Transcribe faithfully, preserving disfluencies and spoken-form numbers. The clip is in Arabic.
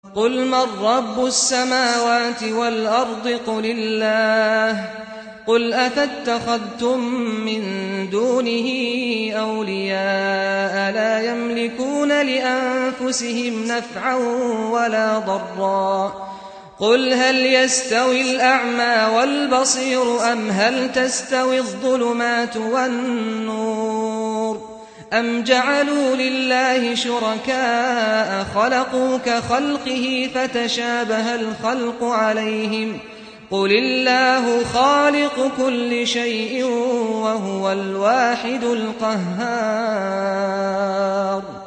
قل من رب السماوات والأرض قل الله قل أفاتخذتم من دونه أولياء لا يملكون لأنفسهم نفعا ولا ضرا قل هل يستوي الأعمى والبصير أم هل تستوي الظلمات والنور أم جعلوا لله شركاء خلقوا كخلقه فتشابه الخلق عليهم قل الله خالق كل شيء وهو الواحد القهار.